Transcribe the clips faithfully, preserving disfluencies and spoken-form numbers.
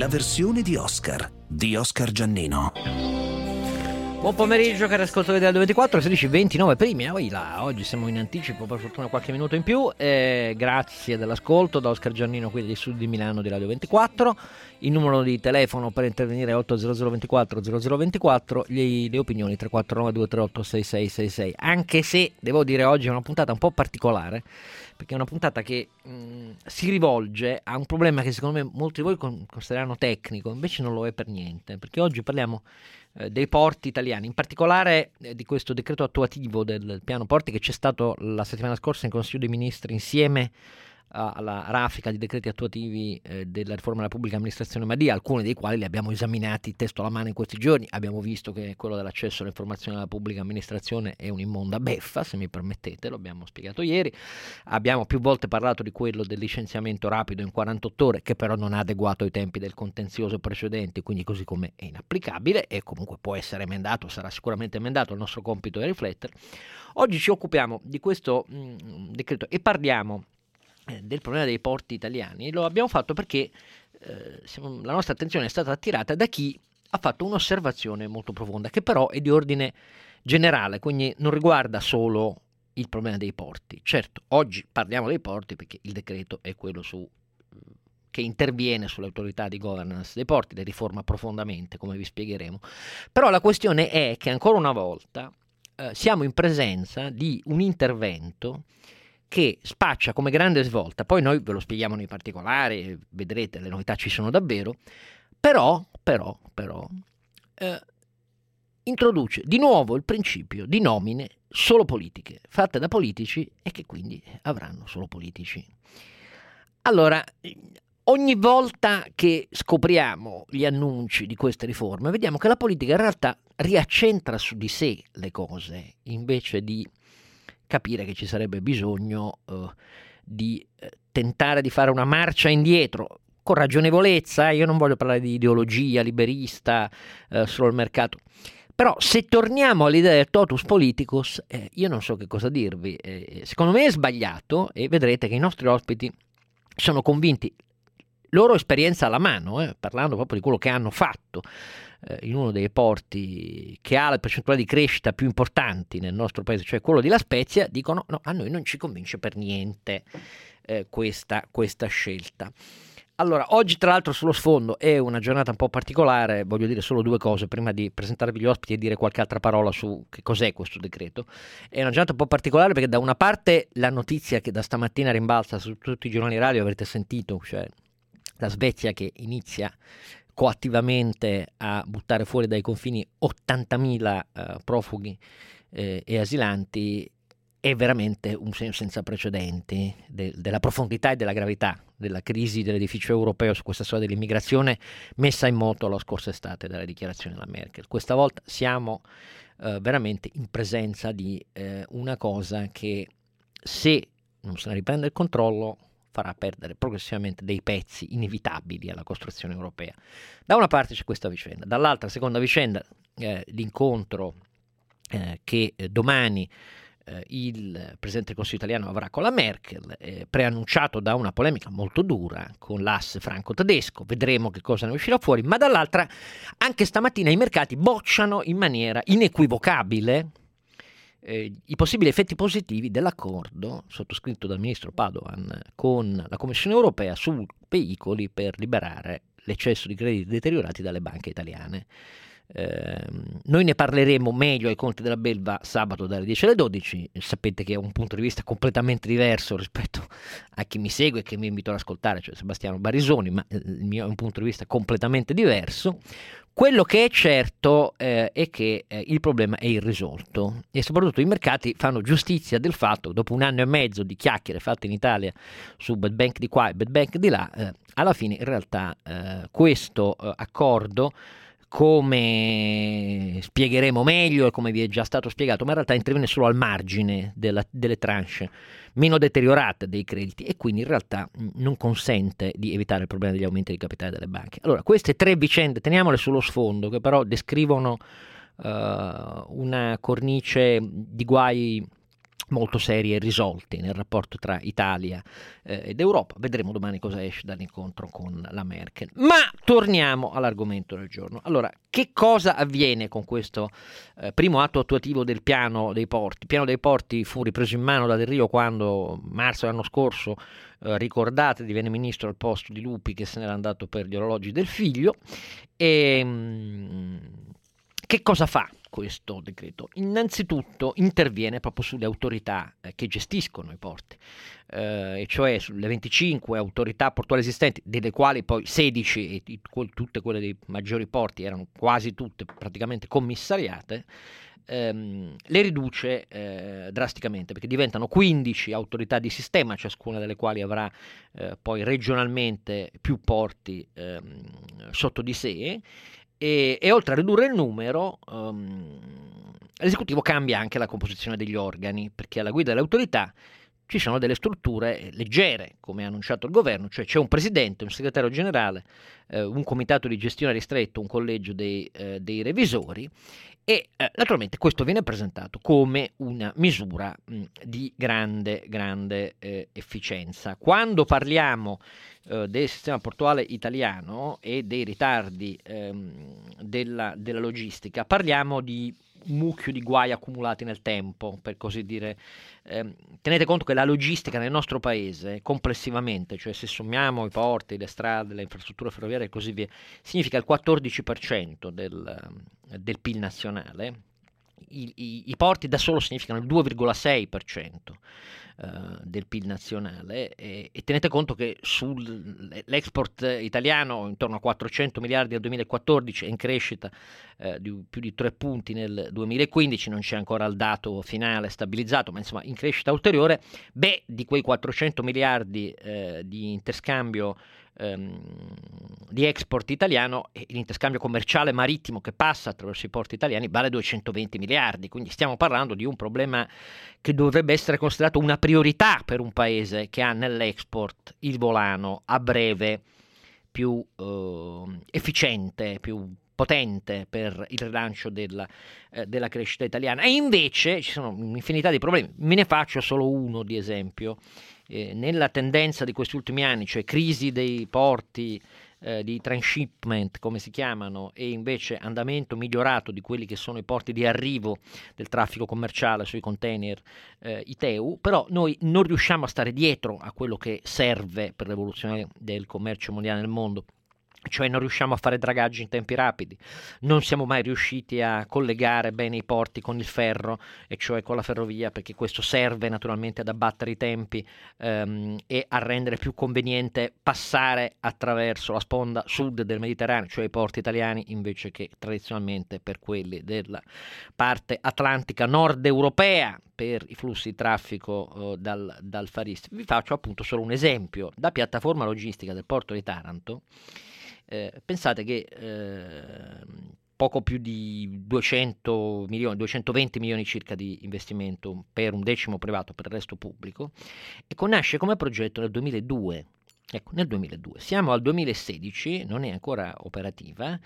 la versione di Oscar, di Oscar Giannino. Buon pomeriggio cari ascoltatori della ventiquattro, sedici e ventinove primi, oh, là, oggi siamo in anticipo, per fortuna qualche minuto in più, eh, grazie dell'ascolto da Oscar Giannino qui degli studi di Milano di Radio ventiquattro, il numero di telefono per intervenire è otto zero zero ventiquattro zero zero ventiquattro, le, le opinioni tre quattro nove due tre otto sei sei sei sei, anche se devo dire oggi è una puntata un po' particolare, perché è una puntata che mh, si rivolge a un problema che secondo me molti di voi considereranno tecnico, invece non lo è per niente, perché oggi parliamo eh, dei porti italiani, in particolare eh, di questo decreto attuativo del piano porti che c'è stato la settimana scorsa in Consiglio dei Ministri insieme alla raffica di decreti attuativi eh, della riforma della pubblica amministrazione Madia, alcuni dei quali li abbiamo esaminati testo alla mano in questi giorni. Abbiamo visto che quello dell'accesso all'informazione della pubblica amministrazione è un'immonda beffa, se mi permettete, lo abbiamo spiegato ieri. Abbiamo più volte parlato di quello del licenziamento rapido in quarantotto ore, che però non ha adeguato ai tempi del contenzioso precedente, quindi così come è inapplicabile e comunque può essere emendato, sarà sicuramente emendato, il nostro compito è riflettere. Oggi ci occupiamo di questo mh, decreto e parliamo del problema dei porti italiani. Lo abbiamo fatto perché eh, siamo, la nostra attenzione è stata attirata da chi ha fatto un'osservazione molto profonda, che però è di ordine generale, quindi non riguarda solo il problema dei porti. Certo, oggi parliamo dei porti perché il decreto è quello su, che interviene sull'autorità di governance dei porti, le riforma profondamente, come vi spiegheremo. Però la questione è che ancora una volta eh, siamo in presenza di un intervento che spaccia come grande svolta, poi noi ve lo spieghiamo nei particolari, vedrete le novità ci sono davvero, però, però, però eh, introduce di nuovo il principio di nomine solo politiche, fatte da politici e che quindi avranno solo politici. Allora, ogni volta che scopriamo gli annunci di queste riforme, vediamo che la politica in realtà riaccentra su di sé le cose, invece di capire che ci sarebbe bisogno uh, di uh, tentare di fare una marcia indietro con ragionevolezza. Io non voglio parlare di ideologia liberista uh, solo il mercato, però se torniamo all'idea del totus politicus eh, io non so che cosa dirvi, eh, secondo me è sbagliato e vedrete che i nostri ospiti sono convinti, loro esperienza alla mano, eh, parlando proprio di quello che hanno fatto in uno dei porti che ha le percentuali di crescita più importanti nel nostro paese, cioè quello di La Spezia, dicono no, a noi non ci convince per niente eh, questa, questa scelta. Allora, oggi tra l'altro sullo sfondo è una giornata un po' particolare, voglio dire solo due cose prima di presentarvi gli ospiti e dire qualche altra parola su che cos'è questo decreto. È una giornata un po' particolare perché da una parte la notizia che da stamattina rimbalza su tutti i giornali radio, avrete sentito, cioè la Svezia che inizia coattivamente a buttare fuori dai confini ottantamila uh, profughi eh, e asilanti, è veramente un segno senza precedenti de- della profondità e della gravità della crisi dell'edificio europeo su questa storia dell'immigrazione messa in moto la scorsa estate dalla dichiarazione della Merkel. Questa volta siamo uh, veramente in presenza di uh, una cosa che, se non se ne riprende il controllo, farà perdere progressivamente dei pezzi inevitabili alla costruzione europea. Da una parte c'è questa vicenda, dall'altra seconda vicenda, eh, l'incontro eh, che eh, domani eh, il Presidente del Consiglio italiano avrà con la Merkel, eh, preannunciato da una polemica molto dura con l'asse franco-tedesco, vedremo che cosa ne uscirà fuori, ma dall'altra anche stamattina i mercati bocciano in maniera inequivocabile Eh, i possibili effetti positivi dell'accordo sottoscritto dal ministro Padoan con la Commissione europea su veicoli per liberare l'eccesso di crediti deteriorati dalle banche italiane. Eh, noi ne parleremo meglio ai conti della Belva sabato dalle dieci alle dodici. Sapete che è un punto di vista completamente diverso rispetto a chi mi segue e che mi invito ad ascoltare, cioè Sebastiano Barisoni, ma il mio è un punto di vista completamente diverso. Quello che è certo eh, è che eh, il problema è irrisolto e soprattutto i mercati fanno giustizia del fatto che dopo un anno e mezzo di chiacchiere fatte in Italia su bad bank di qua e bad bank di là, eh, alla fine in realtà eh, questo eh, accordo, come spiegheremo meglio e come vi è già stato spiegato, ma in realtà interviene solo al margine della, delle tranche meno deteriorate dei crediti e quindi in realtà non consente di evitare il problema degli aumenti di capitale delle banche. Allora, queste tre vicende, teniamole sullo sfondo, che però descrivono uh, una cornice di guai molto seri e risolti nel rapporto tra Italia eh, ed Europa. Vedremo domani cosa esce dall'incontro con la Merkel. Ma torniamo all'argomento del giorno. Allora, che cosa avviene con questo eh, primo atto attuativo del piano dei porti? Il piano dei porti fu ripreso in mano da Del Rio quando, marzo dell'anno scorso, eh, ricordate, divenne ministro al posto di Lupi, che se n'era andato per gli orologi del figlio. E mh, che cosa fa questo decreto? Innanzitutto interviene proprio sulle autorità eh, che gestiscono i porti, eh, e cioè sulle venticinque autorità portuali esistenti, delle quali poi sedici, e t- tutte quelle dei maggiori porti erano quasi tutte praticamente commissariate. Ehm, le riduce eh, drasticamente, perché diventano quindici autorità di sistema, ciascuna delle quali avrà eh, poi regionalmente più porti ehm, sotto di sé. E, e oltre a ridurre il numero, um, l'esecutivo cambia anche la composizione degli organi, perché alla guida dell'autorità ci sono delle strutture leggere, come ha annunciato il governo, cioè c'è un presidente, un segretario generale, eh, un comitato di gestione ristretto, un collegio dei, eh, dei revisori, e eh, naturalmente questo viene presentato come una misura mh, di grande, grande eh, efficienza. Quando parliamo eh, del sistema portuale italiano e dei ritardi ehm, della, della logistica, parliamo di un mucchio di guai accumulati nel tempo, per così dire. Eh, tenete conto che la logistica nel nostro paese complessivamente, cioè se sommiamo i porti, le strade, le infrastrutture ferroviarie e così via, significa il quattordici per cento del, del P I L nazionale. I, i, i porti da solo significano il due virgola sei per cento Uh, del P I L nazionale, e, e tenete conto che sull'export italiano intorno a quattrocento miliardi nel duemilaquattordici, è in crescita uh, di più di tre punti nel duemilaquindici, non c'è ancora il dato finale stabilizzato, ma insomma in crescita ulteriore. Beh, di quei quattrocento miliardi uh, di interscambio um, di export italiano, e l'interscambio commerciale marittimo che passa attraverso i porti italiani vale duecentoventi miliardi, quindi stiamo parlando di un problema che dovrebbe essere considerato una priorità per un paese che ha nell'export il volano a breve più eh, efficiente, più potente per il rilancio della, eh, della crescita italiana. E invece ci sono un'infinità di problemi. Me ne faccio solo uno di esempio. Eh, nella tendenza di questi ultimi anni, cioè crisi dei porti, eh, di transshipment come si chiamano, e invece andamento migliorato di quelli che sono i porti di arrivo del traffico commerciale sui container eh, I T E U, però noi non riusciamo a stare dietro a quello che serve per l'evoluzione del commercio mondiale nel mondo. Cioè non riusciamo a fare dragaggi in tempi rapidi, non siamo mai riusciti a collegare bene i porti con il ferro, e cioè con la ferrovia, perché questo serve naturalmente ad abbattere i tempi ehm, e a rendere più conveniente passare attraverso la sponda sud del Mediterraneo, cioè i porti italiani, invece che tradizionalmente per quelli della parte atlantica nord europea, per i flussi di traffico eh, dal, dal Far East. Vi faccio appunto solo un esempio. La piattaforma logistica del porto di Taranto, Eh, pensate che eh, poco più di duecento milioni, duecentoventi milioni circa di investimento per un decimo privato, per il resto pubblico, e nasce come progetto nel duemiladue. Ecco, nel duemiladue. Siamo al duemilasedici, non è ancora operativa,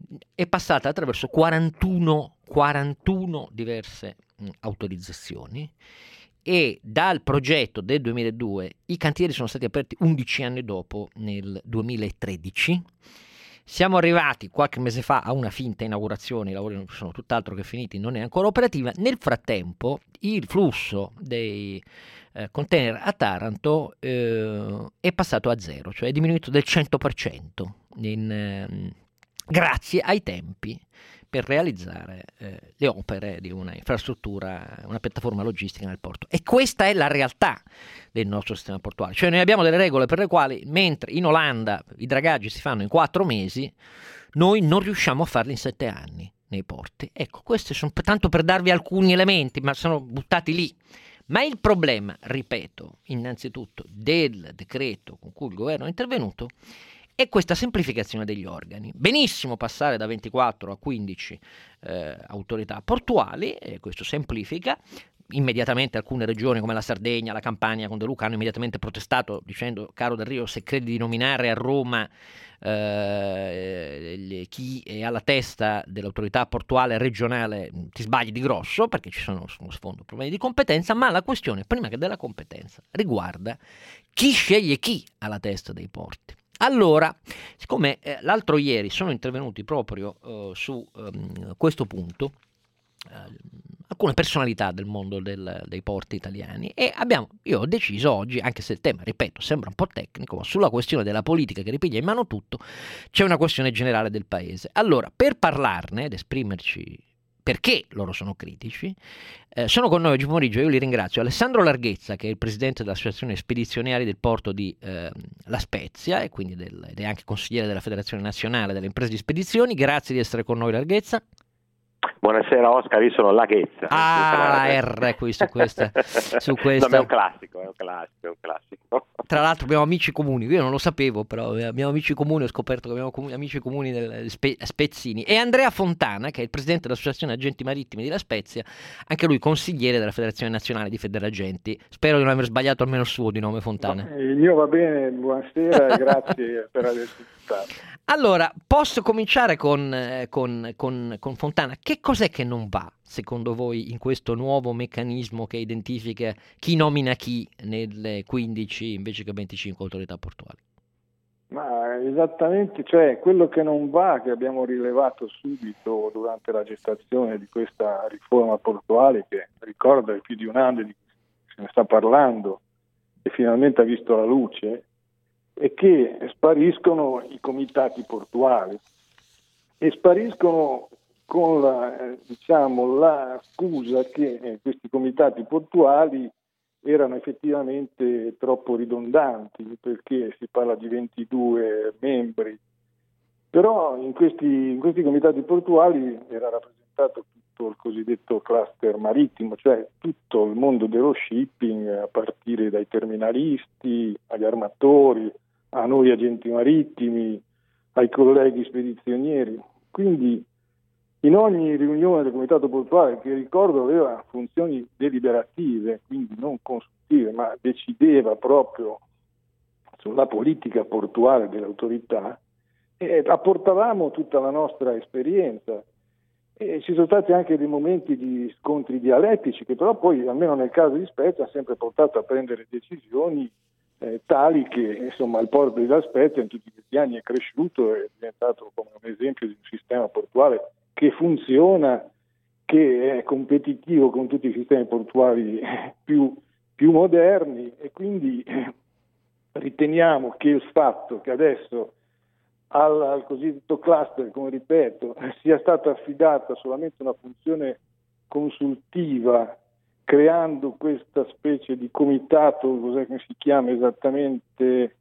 è passata attraverso quarantuno, quarantuno diverse mh, autorizzazioni, e dal progetto del duemiladue i cantieri sono stati aperti undici anni dopo, nel duemilatredici. Siamo arrivati qualche mese fa a una finta inaugurazione, i lavori sono tutt'altro che finiti, non è ancora operativa. Nel frattempo il flusso dei eh, container a Taranto eh, è passato a zero, cioè è diminuito del cento per cento in, eh, grazie ai tempi per realizzare eh, le opere di una infrastruttura, una piattaforma logistica nel porto. E questa è la realtà del nostro sistema portuale. Cioè noi abbiamo delle regole per le quali, mentre in Olanda i dragaggi si fanno in quattro mesi, noi non riusciamo a farli in sette anni nei porti. Ecco, questi sono tanto per darvi alcuni elementi, ma sono buttati lì. Ma il problema, ripeto, innanzitutto del decreto con cui il governo è intervenuto, e questa semplificazione degli organi. Benissimo passare da ventiquattro a quindici eh, autorità portuali, e questo semplifica. immediatamente alcune regioni come la Sardegna, la Campania con De Luca hanno immediatamente protestato dicendo: caro Del Rio, se credi di nominare a Roma eh, chi è alla testa dell'autorità portuale regionale ti sbagli di grosso, perché ci sono sullo sfondo problemi di competenza. Ma la questione, prima che della competenza, riguarda chi sceglie chi alla testa dei porti. Allora, siccome eh, l'altro ieri sono intervenuti proprio eh, su um, questo punto eh, alcune personalità del mondo del, dei porti italiani, e abbiamo, io ho deciso oggi, anche se il tema, ripeto, sembra un po' tecnico, ma sulla questione della politica che ripiglia in mano tutto c'è una questione generale del paese. Allora, per parlarne ed esprimerci perché loro sono critici, eh, sono con noi oggi pomeriggio, io li ringrazio, Alessandro Larghezza, che è il presidente dell'Associazione Spedizionieri del Porto di eh, La Spezia e quindi del, ed è anche consigliere della Federazione Nazionale delle Imprese di Spedizioni. Grazie di essere con noi, Larghezza. Buonasera Oscar, io sono Laghezza. Ah, la R qui su questa, su questa. No, è un classico, è un classico, è un classico. Tra l'altro abbiamo amici comuni, io non lo sapevo, però abbiamo amici comuni, ho scoperto che abbiamo comuni, amici comuni del Spe, Spezzini. E Andrea Fontana, che è il presidente dell'Associazione Agenti Marittimi di La Spezia, anche lui consigliere della Federazione Nazionale di Federagenti. Spero di non aver sbagliato almeno il suo di nome, Fontana. No, il mio va bene, buonasera e grazie per aver ascoltato. Allora, posso cominciare con, con, con, con Fontana. Che cos'è che non va, secondo voi, in questo nuovo meccanismo che identifica chi nomina chi nelle quindici invece che venticinque autorità portuali? Ma esattamente, cioè quello che non va, che abbiamo rilevato subito durante la gestazione di questa riforma portuale, che ricordo è più di un anno di cui se ne sta parlando e finalmente ha visto la luce, è che spariscono i comitati portuali e spariscono con la, diciamo, la scusa che eh, questi comitati portuali erano effettivamente troppo ridondanti, perché si parla di ventidue membri, però in questi, in questi comitati portuali era rappresentato tutto il cosiddetto cluster marittimo, cioè tutto il mondo dello shipping, a partire dai terminalisti, agli armatori, a noi agenti marittimi, ai colleghi spedizionieri. Quindi in ogni riunione del comitato portuale, che ricordo aveva funzioni deliberative, quindi non consultive, ma decideva proprio sulla politica portuale dell'autorità, e apportavamo tutta la nostra esperienza. E ci sono stati anche dei momenti di scontri dialettici che però poi, almeno nel caso di Spezia, hanno sempre portato a prendere decisioni Eh, tali che insomma il porto di La Spezia in tutti questi anni è cresciuto, è diventato come un esempio di un sistema portuale che funziona, che è competitivo con tutti i sistemi portuali più, più moderni, e quindi eh, riteniamo che il fatto che adesso al, al cosiddetto cluster, come ripeto, sia stata affidata solamente una funzione consultiva, creando questa specie di comitato, cos'è che si chiama esattamente,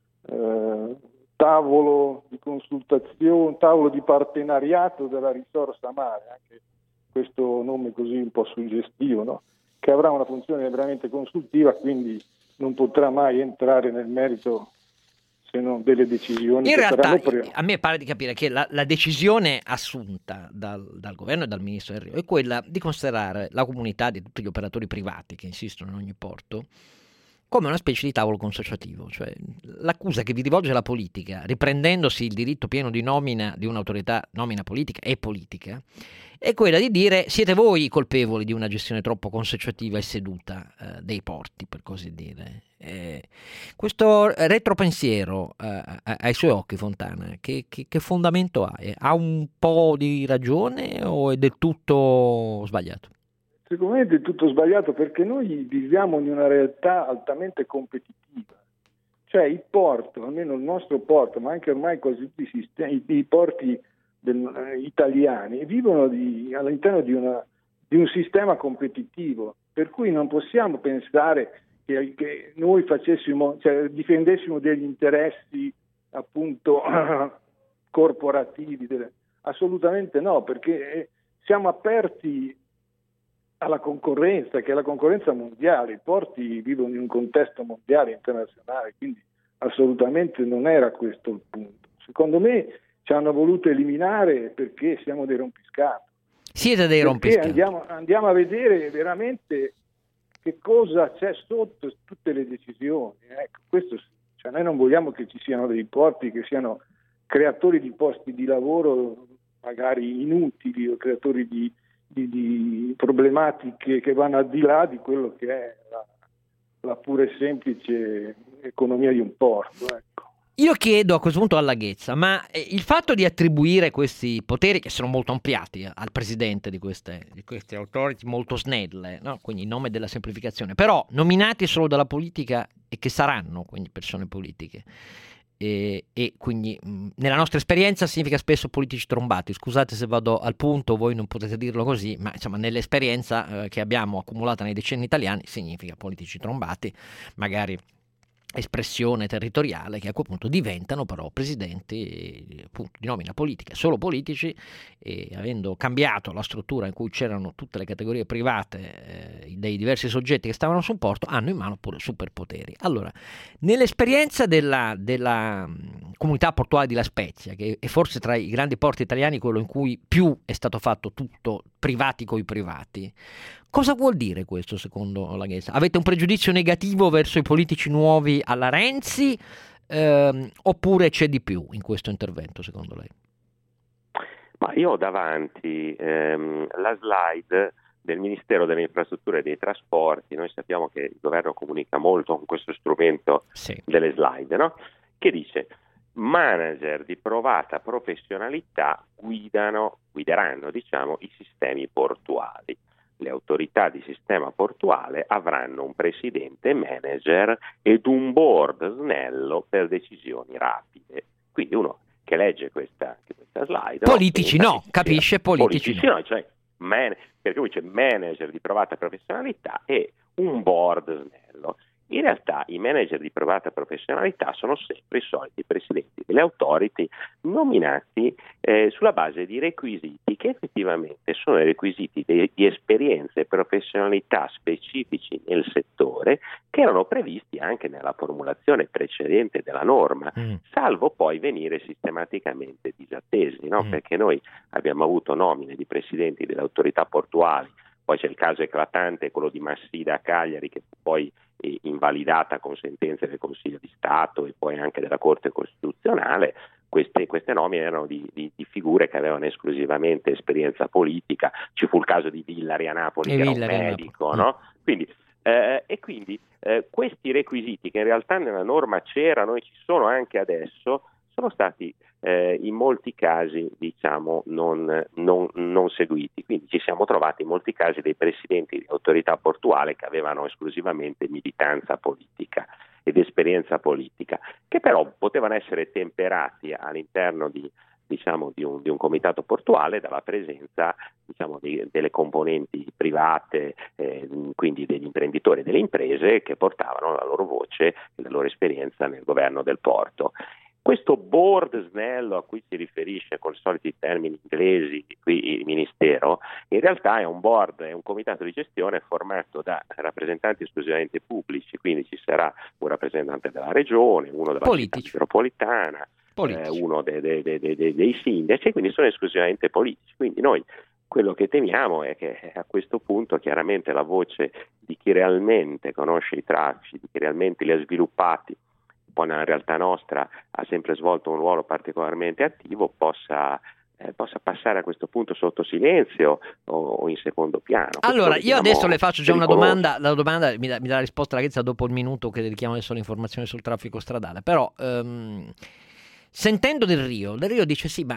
eh, tavolo di consultazione, tavolo di partenariato della risorsa mare, anche questo nome così un po' suggestivo, no? Che avrà una funzione veramente consultiva, quindi non potrà mai entrare nel merito se non delle decisioni in che realtà saranno prese. A me pare di capire che la, la decisione assunta dal, dal governo e dal ministro Del Rio è quella di considerare la comunità di tutti gli operatori privati che insistono in ogni porto come una specie di tavolo consociativo, cioè l'accusa che vi rivolge la politica, riprendendosi il diritto pieno di nomina di un'autorità, nomina politica e politica, è quella di dire: siete voi i colpevoli di una gestione troppo consociativa e seduta eh, dei porti, per così dire. Eh, questo retropensiero eh, ai suoi occhi, Fontana, che, che, che fondamento ha? Ha un po' di ragione o è del tutto sbagliato? Secondo me è del tutto sbagliato, perché noi viviamo in una realtà altamente competitiva. Cioè il porto, almeno il nostro porto, ma anche ormai quasi tutti i, sistemi, i porti del, eh, italiani, vivono di, all'interno di, una, di un sistema competitivo, per cui non possiamo pensare che, che noi facessimo, cioè, difendessimo degli interessi appunto corporativi. Delle, assolutamente no, perché siamo aperti alla concorrenza, che è la concorrenza mondiale. I porti vivono in un contesto mondiale, internazionale, quindi assolutamente non era questo il punto. Secondo me ci hanno voluto eliminare perché siamo dei rompiscatole. Siete dei rompiscatole. Andiamo, andiamo a vedere veramente che cosa c'è sotto tutte le decisioni. Ecco, questo, cioè noi non vogliamo che ci siano dei porti che siano creatori di posti di lavoro magari inutili o creatori di, di, di problematiche che vanno al di là di quello che è la, la pura e semplice economia di un porto. Ecco. Io chiedo a questo punto alla Ghezza, ma il fatto di attribuire questi poteri, che sono molto ampliati, al presidente di queste, di queste authority molto snelle, no? Quindi in nome della semplificazione, però nominati solo dalla politica e che saranno quindi persone politiche, e, e quindi mh, nella nostra esperienza significa spesso politici trombati. Scusate se vado al punto, voi non potete dirlo così, ma insomma nell'esperienza eh, che abbiamo accumulata nei decenni italiani significa politici trombati, magari espressione territoriale, che a quel punto diventano però presidenti appunto di nomina politica, solo politici, e avendo cambiato la struttura in cui c'erano tutte le categorie private eh, dei diversi soggetti che stavano sul porto, hanno in mano pure superpoteri. Allora, nell'esperienza della, della comunità portuale di La Spezia, che è forse tra i grandi porti italiani quello in cui più è stato fatto tutto privati coi privati, cosa vuol dire questo secondo la Ghezza? Avete un pregiudizio negativo verso i politici nuovi alla Renzi ehm, oppure c'è di più in questo intervento secondo lei? Ma io ho davanti ehm, la slide del Ministero delle Infrastrutture e dei Trasporti. Noi sappiamo che il governo comunica molto con questo strumento sì. delle slide, no? Che dice: manager di provata professionalità guidano, guideranno diciamo, i sistemi portuali. Le autorità di sistema portuale avranno un presidente manager ed un board snello per decisioni rapide. Quindi uno che legge questa, questa slide... Politici no, no capisce? Politici, politici no. no cioè, man, perché lui c'è manager di provata professionalità e un board snello. In realtà i manager di provata professionalità sono sempre i soliti presidenti delle authority nominati eh, sulla base di requisiti che effettivamente sono i requisiti di, di esperienze e professionalità specifici nel settore che erano previsti anche nella formulazione precedente della norma, mm. salvo poi venire sistematicamente disattesi, no? mm. perché noi abbiamo avuto nomine di presidenti delle autorità portuali. Poi c'è il caso eclatante, quello di Massida a Cagliari, che poi è invalidata con sentenze del Consiglio di Stato e poi anche della Corte Costituzionale. Queste, queste nomine erano di, di, di figure che avevano esclusivamente esperienza politica. Ci fu il caso di Villari a Napoli, e che Villari era un medico, no? Quindi, eh, e quindi eh, questi requisiti che in realtà nella norma c'erano e ci sono anche adesso, sono stati eh, in molti casi diciamo non, non, non seguiti, quindi ci siamo trovati in molti casi dei presidenti di autorità portuale che avevano esclusivamente militanza politica ed esperienza politica, che però potevano essere temperati all'interno di, diciamo, di, un, di un comitato portuale dalla presenza diciamo, di, delle componenti private, eh, quindi degli imprenditori e delle imprese che portavano la loro voce e la loro esperienza nel governo del porto. Questo board snello a cui si riferisce con i soliti termini inglesi qui il Ministero, in realtà è un board, è un comitato di gestione formato da rappresentanti esclusivamente pubblici, quindi ci sarà un rappresentante della regione, uno della politici. città metropolitana, eh, uno dei, dei, dei, dei, dei sindaci, quindi sono esclusivamente politici. Quindi noi quello che temiamo è che a questo punto chiaramente la voce di chi realmente conosce i traffici, di chi realmente li ha sviluppati, poi nella realtà nostra ha sempre svolto un ruolo particolarmente attivo, possa, eh, possa passare a questo punto sotto silenzio o, o in secondo piano. Allora, io adesso le faccio già una domanda, la domanda mi dà, mi dà la risposta la Ghezza dopo il minuto che dedichiamo adesso alle informazioni sul traffico stradale, però um, sentendo Del Rio, Del Rio dice sì, ma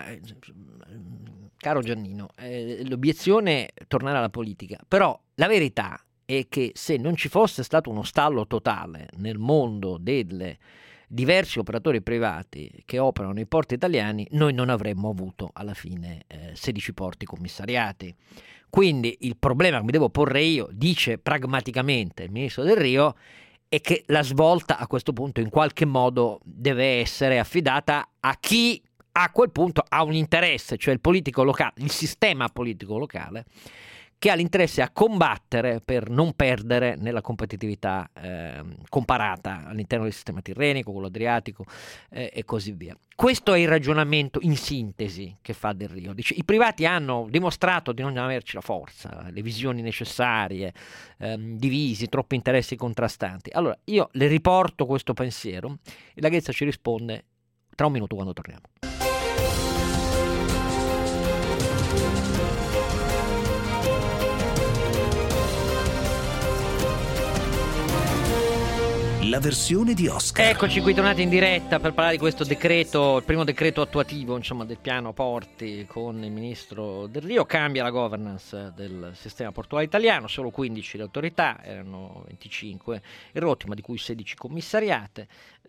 caro Giannino, eh, l'obiezione è tornare alla politica, però la verità è che se non ci fosse stato uno stallo totale nel mondo delle diversi operatori privati che operano nei porti italiani, noi non avremmo avuto alla fine eh, sedici porti commissariati. Quindi il problema che mi devo porre io, dice pragmaticamente il ministro Del Rio, è che la svolta a questo punto in qualche modo deve essere affidata a chi a quel punto ha un interesse, cioè il politico locale, il sistema politico locale, che ha l'interesse a combattere per non perdere nella competitività eh, comparata all'interno del sistema tirrenico, quello adriatico eh, e così via. Questo è il ragionamento in sintesi che fa Del Rio. Dice, i privati hanno dimostrato di non averci la forza, le visioni necessarie, ehm, divisi, troppi interessi contrastanti. Allora io le riporto questo pensiero e la Ghezza ci risponde tra un minuto quando torniamo. La versione di Oscar. Eccoci qui tornati in diretta per parlare di questo decreto, il primo decreto attuativo, insomma, del piano porti con il ministro Del Rio. Cambia la governance del sistema portuale italiano, solo quindici le autorità, erano venticinque il Rottima, di cui sedici commissariate,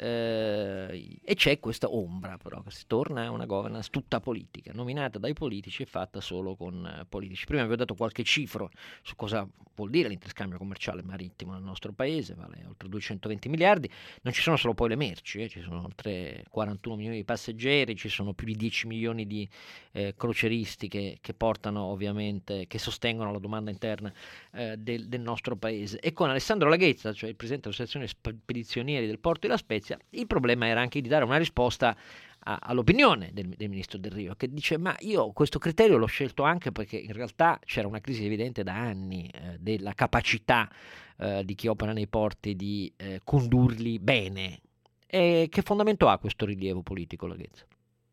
eh, e c'è questa ombra però, che si torna a una governance tutta politica, nominata dai politici e fatta solo con eh, politici. Prima vi ho dato qualche cifro su cosa vuol dire l'interscambio commerciale marittimo nel nostro paese, vale oltre duecentoventi miliardi. Non ci sono solo poi le merci, eh, ci sono oltre quarantuno milioni di passeggeri, ci sono più di dieci milioni di eh, croceristi che, che portano ovviamente, che sostengono la domanda interna eh, del, del nostro paese. E con Alessandro La Ghezza, cioè il presidente dell'Associazione Spedizionieri del Porto di La Spezia, il problema era anche di dare una risposta a, all'opinione del, del ministro Del Rio, che dice: ma io questo criterio l'ho scelto anche perché in realtà c'era una crisi evidente da anni eh, della capacità eh, di chi opera nei porti di eh, condurli bene. E che fondamento ha questo rilievo politico, La Ghezza?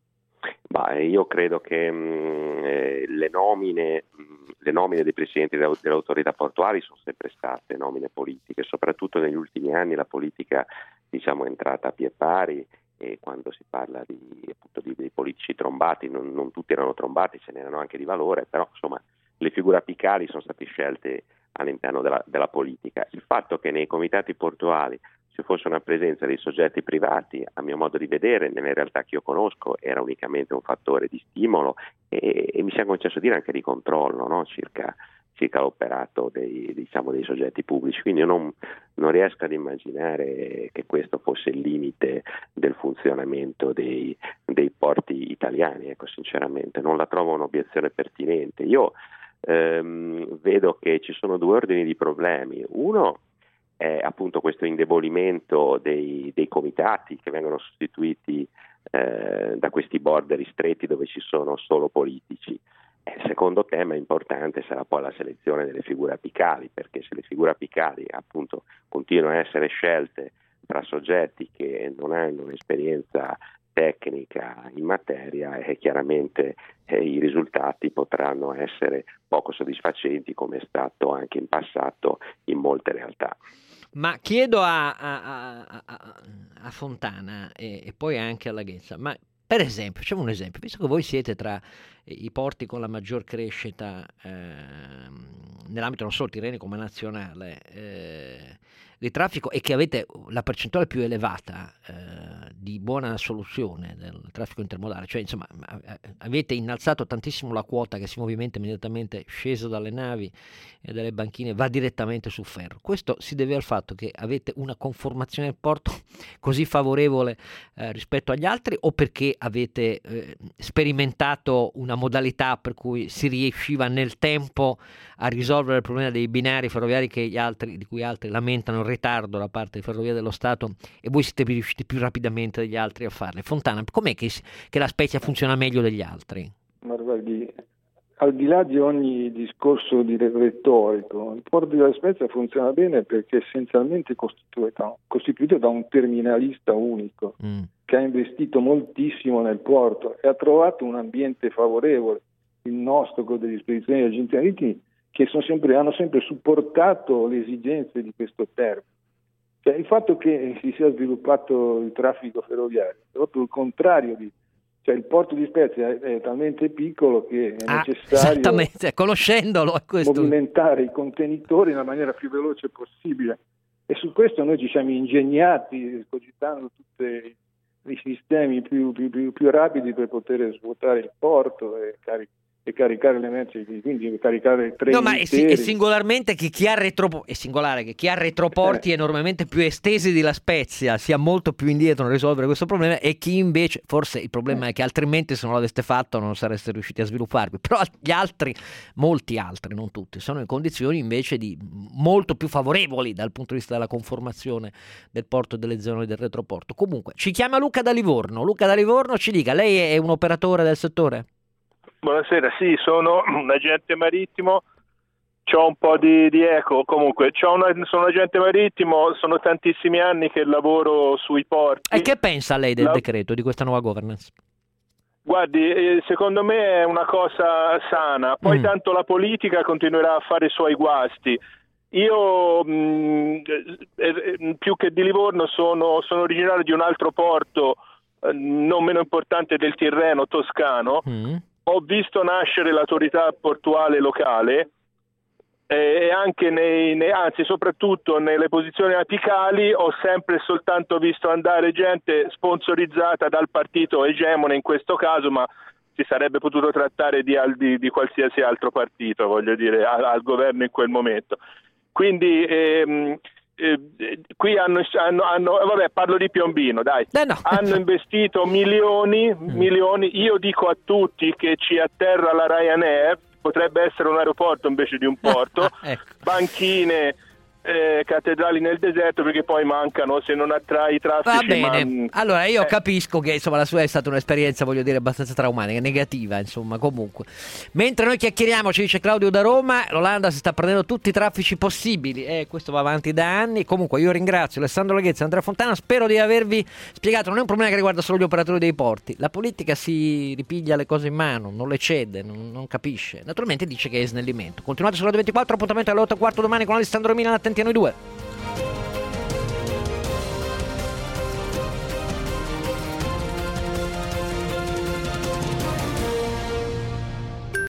Bah, io credo che mh, eh, le nomine mh, le nomine dei presidenti delle, delle autorità portuali sono sempre state nomine politiche, soprattutto negli ultimi anni la politica, diciamo, è entrata a pie pari, e quando si parla di, appunto, di, dei politici trombati, non, non tutti erano trombati, ce n'erano anche di valore, però insomma le figure apicali sono state scelte all'interno della, della politica. Il fatto che nei comitati portuali ci fosse una presenza di soggetti privati, a mio modo di vedere, nelle realtà che io conosco, era unicamente un fattore di stimolo e, e mi sia concesso dire anche di controllo, no? circa, circa l'operato dei, diciamo, dei soggetti pubblici. Quindi io non, non riesco ad immaginare che questo fosse il limite del funzionamento dei, dei porti italiani. Ecco, sinceramente non la trovo un'obiezione pertinente. Io ehm, vedo che ci sono due ordini di problemi. Uno è appunto questo indebolimento dei, dei comitati che vengono sostituiti eh, da questi board ristretti dove ci sono solo politici. E il secondo tema importante sarà poi la selezione delle figure apicali, perché se le figure apicali appunto continuano a essere scelte tra soggetti che non hanno un'esperienza tecnica in materia, e chiaramente eh, i risultati potranno essere poco soddisfacenti, come è stato anche in passato in molte realtà. Ma chiedo a, a, a, a Fontana e, e poi anche alla Ghezza, ma per esempio, facciamo un esempio, visto che voi siete tra i porti con la maggior crescita eh, nell'ambito non solo tirrenico ma nazionale eh, di traffico, e che avete la percentuale più elevata eh, di buona soluzione del traffico intermodale, cioè insomma avete innalzato tantissimo la quota che si movimenta immediatamente sceso dalle navi e dalle banchine, va direttamente su ferro. Questo si deve al fatto che avete una conformazione del porto così favorevole eh, rispetto agli altri, o perché avete eh, sperimentato una modalità per cui si riusciva nel tempo a risolvere il problema dei binari ferroviari che gli altri, di cui altri lamentano il ritardo da parte di Ferrovie dello Stato, e voi siete riusciti più rapidamente degli altri a farle? Fontana, com'è che, che la Spezia funziona meglio degli altri? Ma guardi, al di là di ogni discorso di retorico, il Porto di La Spezia funziona bene perché è essenzialmente costituito, costituito da un terminalista unico mm. che ha investito moltissimo nel porto e ha trovato un ambiente favorevole, il nostro con delle spedizioni degli agenti marittimi, che sono sempre, hanno sempre supportato le esigenze di questo termine. Cioè, il fatto che si sia sviluppato il traffico ferroviario è proprio il contrario di, cioè il porto di Spezia è, è talmente piccolo che è ah, necessario esattamente, conoscendolo questo. movimentare i contenitori nella maniera più veloce possibile, e su questo noi ci siamo ingegnati cogitando tutti i sistemi più, più, più, più rapidi per poter svuotare il porto e carico. e caricare le merci, quindi caricare i treni no, ma è, interi. è singolarmente che chi ha retroporti è singolare che chi ha retroporti Eh. enormemente più estesi di La Spezia sia molto più indietro nel risolvere questo problema, e chi invece, forse il problema è che altrimenti se non l'aveste fatto non sareste riusciti a svilupparvi, però gli altri, molti altri, non tutti, sono in condizioni invece di molto più favorevoli dal punto di vista della conformazione del porto e delle zone del retroporto. Comunque ci chiama Luca da Livorno. Luca da Livorno, ci dica, lei è un operatore del settore? Buonasera, sì, sono un agente marittimo, c'ho un po' di, di eco, comunque c'ho una, sono un agente marittimo, sono tantissimi anni che lavoro sui porti. E che pensa lei del La... decreto, di questa nuova governance? Guardi, eh, secondo me è una cosa sana, poi Mm. tanto la politica continuerà a fare i suoi guasti. Io mh, eh, più che di Livorno sono, sono originario di un altro porto eh, non meno importante del Tirreno, toscano. Mm. Ho visto nascere l'autorità portuale locale e anche nei, nei, anzi soprattutto nelle posizioni apicali ho sempre e soltanto visto andare gente sponsorizzata dal partito egemone in questo caso, ma si sarebbe potuto trattare di, di, di qualsiasi altro partito, voglio dire, al, al governo in quel momento. Quindi ehm, eh, qui hanno, hanno, hanno vabbè, parlo di Piombino, dai, Eh no. hanno investito milioni, Mm. milioni. Io dico a tutti che ci atterra la Ryanair, potrebbe essere un aeroporto invece di un porto, Ecco. banchine, eh, cattedrali nel deserto, perché poi mancano se non attrai i Va traffici. bene, ma, allora io eh, capisco che insomma la sua è stata un'esperienza, voglio dire, abbastanza traumatica, negativa, insomma, comunque. Mentre noi chiacchieriamo, ci dice Claudio da Roma, l'Olanda si sta prendendo tutti i traffici possibili e questo va avanti da anni. Comunque io ringrazio Alessandro Laghezza e Andrea Fontana, spero di avervi spiegato, non è un problema che riguarda solo gli operatori dei porti, la politica si ripiglia le cose in mano, non le cede, non, non capisce, naturalmente dice che è snellimento. Continuate sulla ventiquattro, appuntamento alle otto e quarto domani con Alessandro Milan, attenti a noi due.